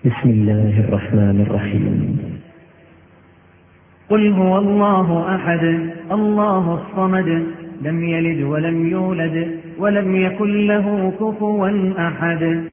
بسم الله الرحمن الرحيم. قل هو الله أحد الله الصمد لم يلد ولم يولد ولم يكن له كفوا أحد.